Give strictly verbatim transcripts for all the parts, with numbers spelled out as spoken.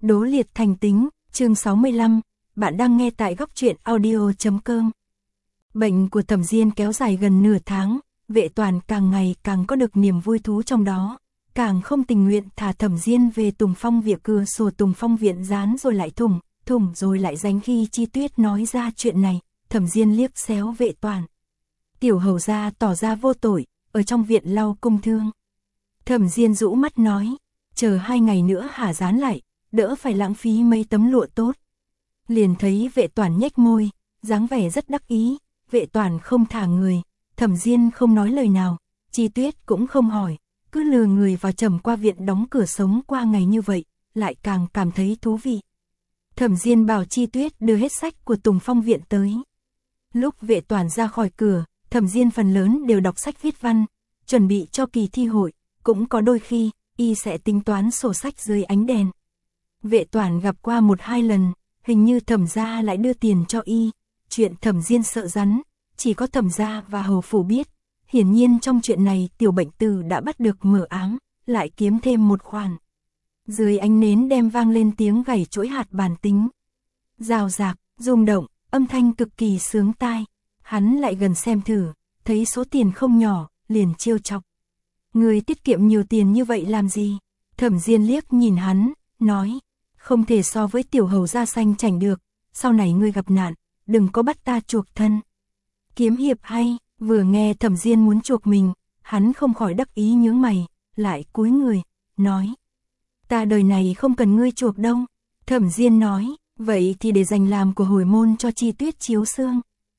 Đố liệt thành tính, chương sáu mươi lăm, bạn đang nghe tại góc truyện audio chấm com. Bệnh của Thẩm Diên kéo dài gần nửa tháng, Vệ Toàn càng ngày càng có được niềm vui thú trong đó, càng không tình nguyện thả Thẩm Diên về Tùng Phong viện. Cửa sổ Tùng Phong viện dán rồi lại thủng, thủng rồi lại dánh. Khi Chi Tuyết nói ra chuyện này, Thẩm Diên liếc xéo Vệ Toàn. Tiểu hầu gia tỏ ra vô tội, ở trong viện lau cung thương. Thẩm Diên rũ mắt nói, chờ hai ngày nữa hả dán lại, đỡ phải lãng phí mấy tấm lụa tốt. Liền thấy Vệ Toàn nhếch môi, dáng vẻ rất đắc ý. Vệ Toàn không thả người, Thẩm Diên không nói lời nào, Chi Tuyết cũng không hỏi, cứ lừa người vào trầm qua viện đóng cửa sống qua ngày như vậy, lại càng cảm thấy thú vị. Thẩm Diên bảo Chi Tuyết đưa hết sách của Tùng Phong viện tới. Lúc Vệ Toàn ra khỏi cửa, Thẩm Diên phần lớn đều đọc sách viết văn, chuẩn bị cho kỳ thi hội, cũng có đôi khi, y sẽ tính toán sổ sách dưới ánh đèn. Vệ Toàn gặp qua một hai lần, hình như Thẩm gia lại đưa tiền cho y. Chuyện Thẩm Diên sợ rắn, chỉ có Thẩm gia và hầu phủ biết. Hiển nhiên trong chuyện này tiểu bệnh tử đã bắt được mở ám, lại kiếm thêm một khoản. Dưới ánh nến đem vang lên tiếng gảy chỗi hạt bàn tính. Rào rạc, rung động, âm thanh cực kỳ sướng tai. Hắn lại gần xem thử, thấy số tiền không nhỏ, liền trêu chọc. Người tiết kiệm nhiều tiền như vậy làm gì? Thẩm Diên liếc nhìn hắn, nói, không thể so với tiểu hầu gia xanh chảnh được, sau này ngươi gặp nạn, đừng có bắt ta chuộc thân. Kiếm hiệp hay, vừa nghe Thẩm Diên muốn chuộc mình, hắn không khỏi đắc ý nhướng mày, lại cúi người, nói, ta đời này không cần ngươi chuộc đâu. Thẩm Diên nói, vậy thì để dành làm của hồi môn cho Chi Tuyết chiếu xương.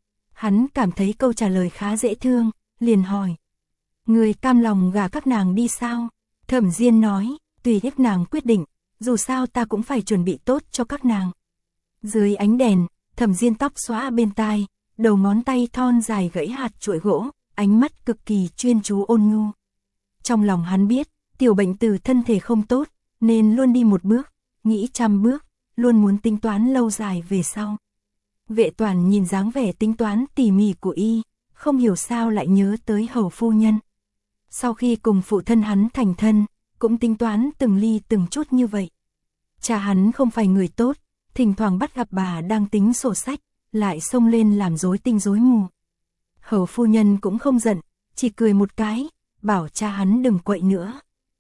Hắn cảm thấy câu trả lời khá dễ thương, liền hỏi, người cam lòng gả các nàng đi sao? Thẩm Diên nói, tùy các nàng quyết định, dù sao ta cũng phải chuẩn bị tốt cho các nàng. Dưới ánh đèn, Thẩm Diên tóc xõa bên tai, đầu ngón tay thon dài gãy hạt chuỗi gỗ, ánh mắt cực kỳ chuyên chú ôn nhu. Trong lòng hắn biết, tiểu bệnh tử thân thể không tốt, nên luôn đi một bước, nghĩ trăm bước, luôn muốn tính toán lâu dài về sau. Vệ Toàn nhìn dáng vẻ tính toán tỉ mỉ của y, không hiểu sao lại nhớ tới hầu phu nhân. Sau khi cùng phụ thân hắn thành thân, cũng tính toán từng ly từng chút như vậy. Cha hắn không phải người tốt, thỉnh thoảng bắt gặp bà đang tính sổ sách, lại xông lên làm rối tinh rối mù. Hầu phu nhân cũng không giận, chỉ cười một cái, bảo cha hắn đừng quậy nữa.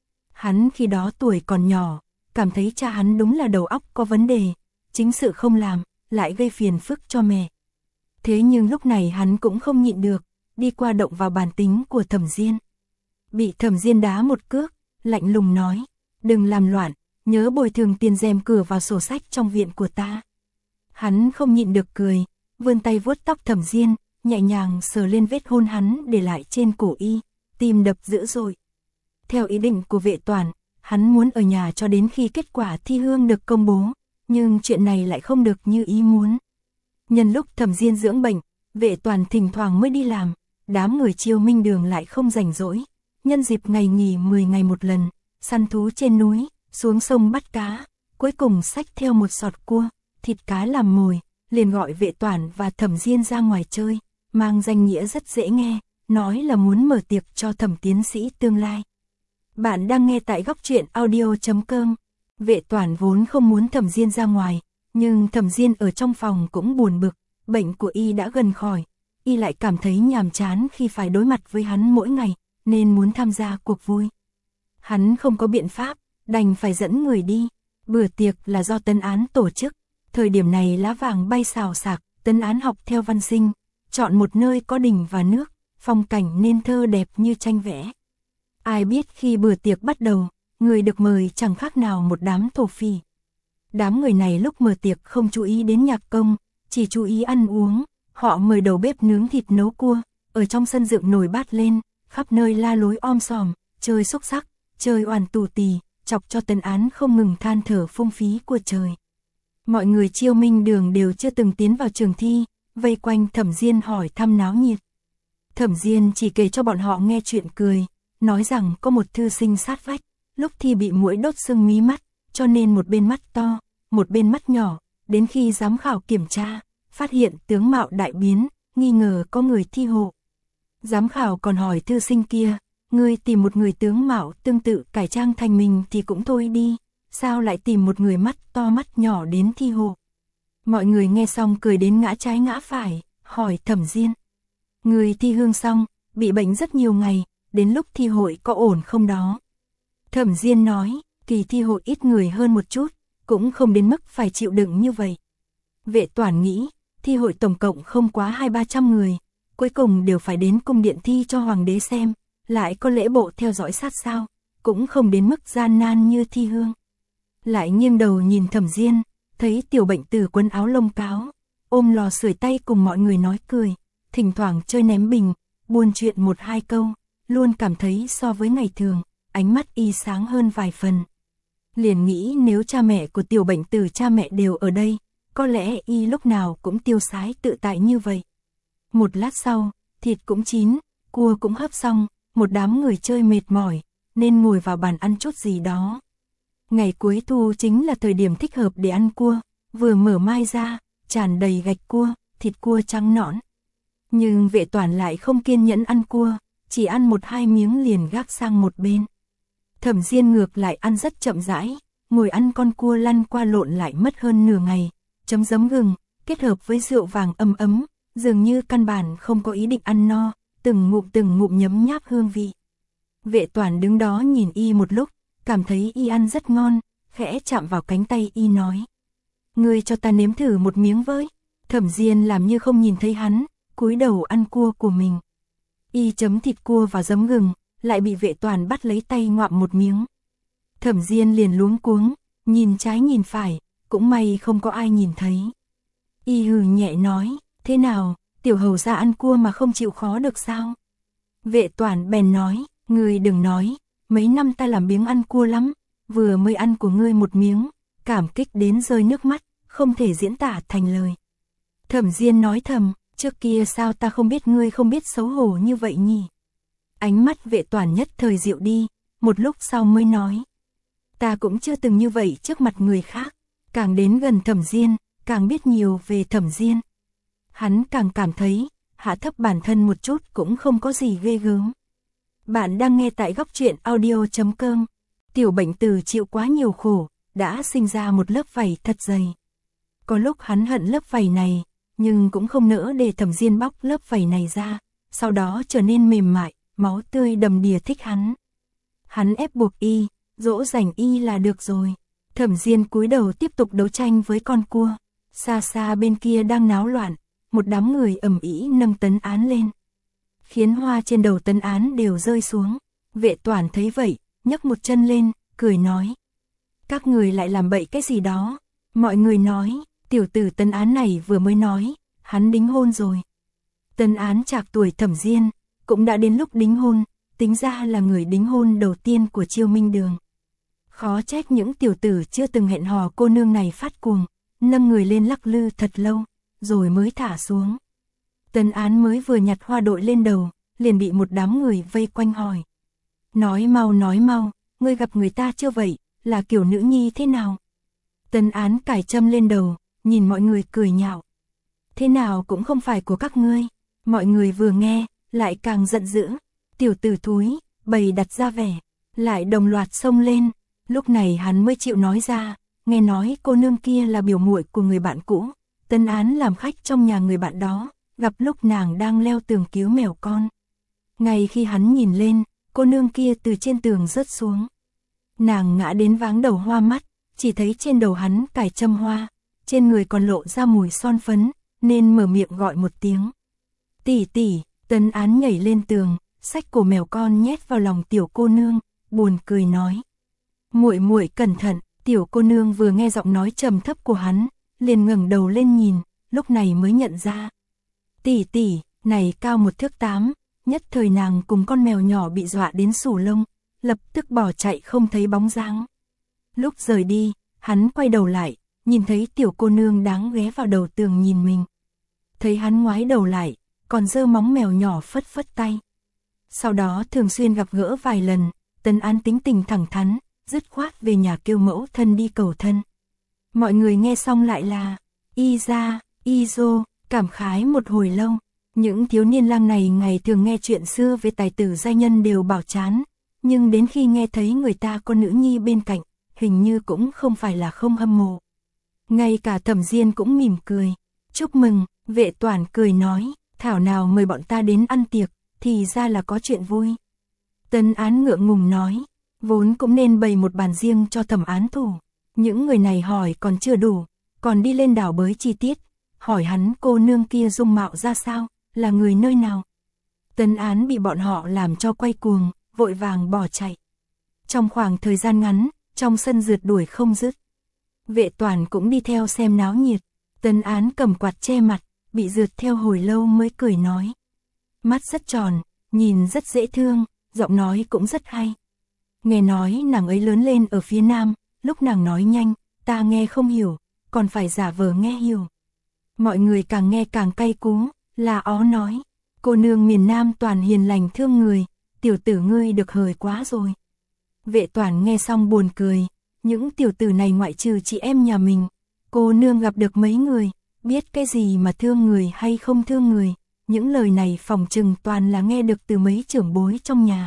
Hắn khi đó tuổi còn nhỏ, cảm thấy cha hắn đúng là đầu óc có vấn đề, chính sự không làm, lại gây phiền phức cho mẹ. Thế nhưng lúc này hắn cũng không nhịn được, đi qua động vào bản tính của Thẩm Diên. Bị Thẩm Diên đá một cước, lạnh lùng nói, đừng làm loạn, nhớ bồi thường tiền rèm cửa vào sổ sách trong viện của ta. Hắn không nhịn được cười, vươn tay vuốt tóc Thẩm Diên, nhẹ nhàng sờ lên vết hôn hắn để lại trên cổ y, tim đập dữ dội. Theo ý định của Vệ Toàn, hắn muốn ở nhà cho đến khi kết quả thi hương được công bố, nhưng chuyện này lại không được như ý muốn. Nhân lúc Thẩm Diên dưỡng bệnh, Vệ Toàn thỉnh thoảng mới đi làm, đám người Chiêu Minh Đường lại không rảnh rỗi. Nhân dịp ngày nghỉ mười ngày một lần, săn thú trên núi, xuống sông bắt cá, cuối cùng xách theo một sọt cua, thịt cá làm mồi, liền gọi Vệ Toàn và Thẩm Diên ra ngoài chơi, mang danh nghĩa rất dễ nghe, nói là muốn mở tiệc cho Thẩm tiến sĩ tương lai. Bạn đang nghe tại góc truyện audio chấm com. Vệ Toàn vốn không muốn Thẩm Diên ra ngoài, nhưng Thẩm Diên ở trong phòng cũng buồn bực, bệnh của y đã gần khỏi, y lại cảm thấy nhàm chán khi phải đối mặt với hắn mỗi ngày, nên muốn tham gia cuộc vui. Hắn không có biện pháp, đành phải dẫn người đi. Bữa tiệc là do Tân Án tổ chức, thời điểm này lá vàng bay xào xạc, Tân Án học theo văn sinh, chọn một nơi có đình và nước, phong cảnh nên thơ đẹp như tranh vẽ. Ai biết khi bữa tiệc bắt đầu, người được mời chẳng khác nào một đám thổ phỉ. Đám người này lúc mở tiệc không chú ý đến nhạc công, chỉ chú ý ăn uống, họ mời đầu bếp nướng thịt nấu cua, ở trong sân dựng nồi bát lên, khắp nơi la lối om sòm, chơi xúc sắc, chơi oàn tù tì, chọc cho Tân Án không ngừng than thở phung phí của trời. Mọi người Chiêu Minh Đường đều chưa từng tiến vào trường thi, vây quanh Thẩm Diên hỏi thăm náo nhiệt. Thẩm Diên chỉ kể cho bọn họ nghe chuyện cười, nói rằng có một thư sinh sát vách, lúc thi bị muỗi đốt sưng mí mắt, cho nên một bên mắt to, một bên mắt nhỏ, đến khi giám khảo kiểm tra, phát hiện tướng mạo đại biến, nghi ngờ có người thi hộ. Giám khảo còn hỏi thư sinh kia, ngươi tìm một người tướng mạo tương tự cải trang thành mình thì cũng thôi đi, sao lại tìm một người mắt to mắt nhỏ đến thi hộ. Mọi người nghe xong cười đến ngã trái ngã phải, hỏi Thẩm Diên. Người thi hương xong, bị bệnh rất nhiều ngày, đến lúc thi hội có ổn không đó? Thẩm Diên nói, kỳ thi hội ít người hơn một chút, cũng không đến mức phải chịu đựng như vậy. Vệ Toản nghĩ, thi hội tổng cộng không quá hai ba trăm người, cuối cùng đều phải đến cung điện thi cho hoàng đế xem, lại có lễ bộ theo dõi sát sao, cũng không đến mức gian nan như thi hương. Lại nghiêng đầu nhìn Thẩm Diên, thấy tiểu bệnh tử quần áo lông cáo, ôm lò sưởi tay cùng mọi người nói cười, thỉnh thoảng chơi ném bình, buôn chuyện một hai câu, luôn cảm thấy so với ngày thường, ánh mắt y sáng hơn vài phần. Liền nghĩ nếu cha mẹ của tiểu bệnh tử cha mẹ đều ở đây, có lẽ y lúc nào cũng tiêu sái tự tại như vậy. Một lát sau, thịt cũng chín, cua cũng hấp xong, một đám người chơi mệt mỏi, nên ngồi vào bàn ăn chút gì đó. Ngày cuối thu chính là thời điểm thích hợp để ăn cua, vừa mở mai ra, tràn đầy gạch cua, thịt cua trắng nõn. Nhưng Vệ Toản lại không kiên nhẫn ăn cua, chỉ ăn một hai miếng liền gác sang một bên. Thẩm Diên ngược lại ăn rất chậm rãi, ngồi ăn con cua lăn qua lộn lại mất hơn nửa ngày, chấm giấm gừng, kết hợp với rượu vàng ấm ấm, dường như căn bản không có ý định ăn no, từng ngụm từng ngụm nhấm nháp hương vị. Vệ Toản đứng đó nhìn y một lúc, cảm thấy y ăn rất ngon, khẽ chạm vào cánh tay y nói. Ngươi cho ta nếm thử một miếng với. Thẩm Diên làm như không nhìn thấy hắn, cúi đầu ăn cua của mình. Y chấm thịt cua vào giấm gừng, lại bị Vệ Toản bắt lấy tay ngoạm một miếng. Thẩm Diên liền luống cuống, nhìn trái nhìn phải, cũng may không có ai nhìn thấy. Y hừ nhẹ nói, thế nào, tiểu hầu gia ăn cua mà không chịu khó được sao? Vệ Toản bèn nói, ngươi đừng nói, mấy năm ta làm biếng ăn cua lắm, vừa mới ăn của ngươi một miếng, cảm kích đến rơi nước mắt, không thể diễn tả thành lời. Thẩm Diên nói thầm, trước kia sao ta không biết ngươi không biết xấu hổ như vậy nhỉ? Ánh mắt Vệ Toản nhất thời dịu đi, một lúc sau mới nói. Ta cũng chưa từng như vậy trước mặt người khác, càng đến gần Thẩm Diên, càng biết nhiều về Thẩm Diên. Hắn càng cảm thấy, hạ thấp bản thân một chút cũng không có gì ghê gớm. Bạn đang nghe tại góc truyện audio chấm com. Tiểu bệnh tử chịu quá nhiều khổ, đã sinh ra một lớp vảy thật dày. Có lúc hắn hận lớp vảy này, nhưng cũng không nỡ để Thẩm Diên bóc lớp vảy này ra, sau đó trở nên mềm mại, máu tươi đầm đìa thích hắn. Hắn ép buộc y, dỗ dành y là được rồi. Thẩm Diên cúi đầu tiếp tục đấu tranh với con cua. Xa xa bên kia đang náo loạn, một đám người ầm ĩ nâng tấn án lên, khiến hoa trên đầu tấn án đều rơi xuống. Vệ Toản thấy vậy, nhấc một chân lên, cười nói. Các người lại làm bậy cái gì đó? Mọi người nói, tiểu tử tấn án này vừa mới nói, hắn đính hôn rồi. Tấn án trạc tuổi Thẩm Diên, cũng đã đến lúc đính hôn, tính ra là người đính hôn đầu tiên của Chiêu Minh Đường. Khó trách những tiểu tử chưa từng hẹn hò cô nương này phát cuồng, nâng người lên lắc lư thật lâu, rồi mới thả xuống. Tấn án mới vừa nhặt hoa đội lên đầu, liền bị một đám người vây quanh hỏi. Nói mau nói mau, ngươi gặp người ta chưa vậy, là kiểu nữ nhi thế nào? Tấn án cài châm lên đầu, nhìn mọi người cười nhạo. Thế nào cũng không phải của các ngươi. Mọi người vừa nghe, lại càng giận dữ. Tiểu tử thúi, bày đặt ra vẻ, lại đồng loạt xông lên. Lúc này hắn mới chịu nói ra, nghe nói cô nương kia là biểu muội của người bạn cũ. Tấn án làm khách trong nhà người bạn đó, gặp lúc nàng đang leo tường cứu mèo con. Ngay khi hắn nhìn lên, cô nương kia từ trên tường rớt xuống. Nàng ngã đến váng đầu hoa mắt, chỉ thấy trên đầu hắn cài châm hoa, trên người còn lộ ra mùi son phấn, nên mở miệng gọi một tiếng. Tỷ tỷ. Tấn án nhảy lên tường, xách cổ mèo con nhét vào lòng tiểu cô nương, buồn cười nói. Muội muội cẩn thận. Tiểu cô nương vừa nghe giọng nói trầm thấp của hắn, liền ngẩng đầu lên nhìn, lúc này mới nhận ra. Tỷ tỷ, này cao một thước tám, nhất thời nàng cùng con mèo nhỏ bị dọa đến sù lông, lập tức bỏ chạy không thấy bóng dáng. Lúc rời đi, hắn quay đầu lại, nhìn thấy tiểu cô nương đáng ghé vào đầu tường nhìn mình. Thấy hắn ngoái đầu lại, còn giơ móng mèo nhỏ phất phất tay. Sau đó thường xuyên gặp gỡ vài lần, Tấn án tính tình thẳng thắn, dứt khoát về nhà kêu mẫu thân đi cầu thân. Mọi người nghe xong lại là y ra, y dô, cảm khái một hồi lâu. Những thiếu niên lang này ngày thường nghe chuyện xưa về tài tử giai nhân đều bảo chán, nhưng đến khi nghe thấy người ta có nữ nhi bên cạnh, hình như cũng không phải là không hâm mộ. Ngay cả Thẩm Diên cũng mỉm cười. Chúc mừng, Vệ Toản cười nói, thảo nào mời bọn ta đến ăn tiệc, thì ra là có chuyện vui. Tấn Án ngượng ngùng nói, vốn cũng nên bày một bàn riêng cho Thẩm Án Thủ. Những người này hỏi còn chưa đủ, còn đi lên đảo bới chi tiết, hỏi hắn cô nương kia dung mạo ra sao, là người nơi nào. Tấn Án bị bọn họ làm cho quay cuồng, vội vàng bỏ chạy. Trong khoảng thời gian ngắn, trong sân rượt đuổi không dứt. Vệ Toản cũng đi theo xem náo nhiệt. Tấn Án cầm quạt che mặt, bị rượt theo hồi lâu mới cười nói. Mắt rất tròn, nhìn rất dễ thương, giọng nói cũng rất hay. Nghe nói nàng ấy lớn lên ở phía Nam, lúc nàng nói nhanh, ta nghe không hiểu, còn phải giả vờ nghe hiểu. Mọi người càng nghe càng cay cú, là ó nói. Cô nương miền Nam toàn hiền lành thương người, tiểu tử ngươi được hời quá rồi. Vệ Toản nghe xong buồn cười, những tiểu tử này ngoại trừ chị em nhà mình, cô nương gặp được mấy người, biết cái gì mà thương người hay không thương người, những lời này phòng trừng toàn là nghe được từ mấy trưởng bối trong nhà.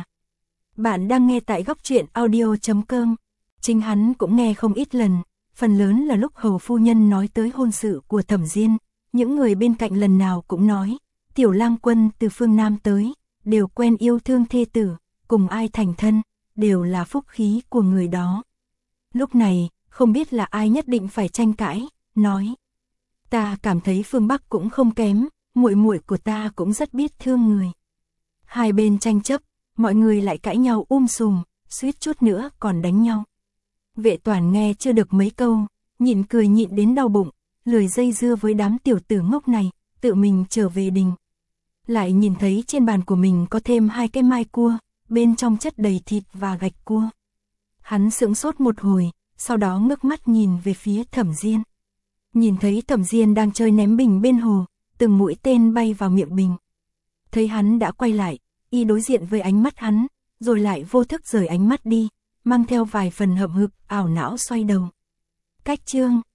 Bạn đang nghe tại góc truyện audio chấm com, chính hắn cũng nghe không ít lần, phần lớn là lúc hầu phu nhân nói tới hôn sự của Thẩm Diên, những người bên cạnh lần nào cũng nói, tiểu lang quân từ phương Nam tới, đều quen yêu thương thê tử, cùng ai thành thân, đều là phúc khí của người đó. Lúc này, không biết là ai nhất định phải tranh cãi, nói. Ta cảm thấy phương Bắc cũng không kém, muội muội của ta cũng rất biết thương người. Hai bên tranh chấp, mọi người lại cãi nhau um sùm, suýt chút nữa còn đánh nhau. Vệ Toản nghe chưa được mấy câu, nhịn cười nhịn đến đau bụng, lười dây dưa với đám tiểu tử ngốc này, tự mình trở về đình. Lại nhìn thấy trên bàn của mình có thêm hai cái mai cua, bên trong chất đầy thịt và gạch cua. Hắn sững sốt một hồi, sau đó ngước mắt nhìn về phía Thẩm Diên. Nhìn thấy Thẩm Diên đang chơi ném bình bên hồ, từng mũi tên bay vào miệng bình. Thấy hắn đã quay lại, y đối diện với ánh mắt hắn, rồi lại vô thức rời ánh mắt đi, mang theo vài phần hậm hực, ảo não xoay đầu. Cách chương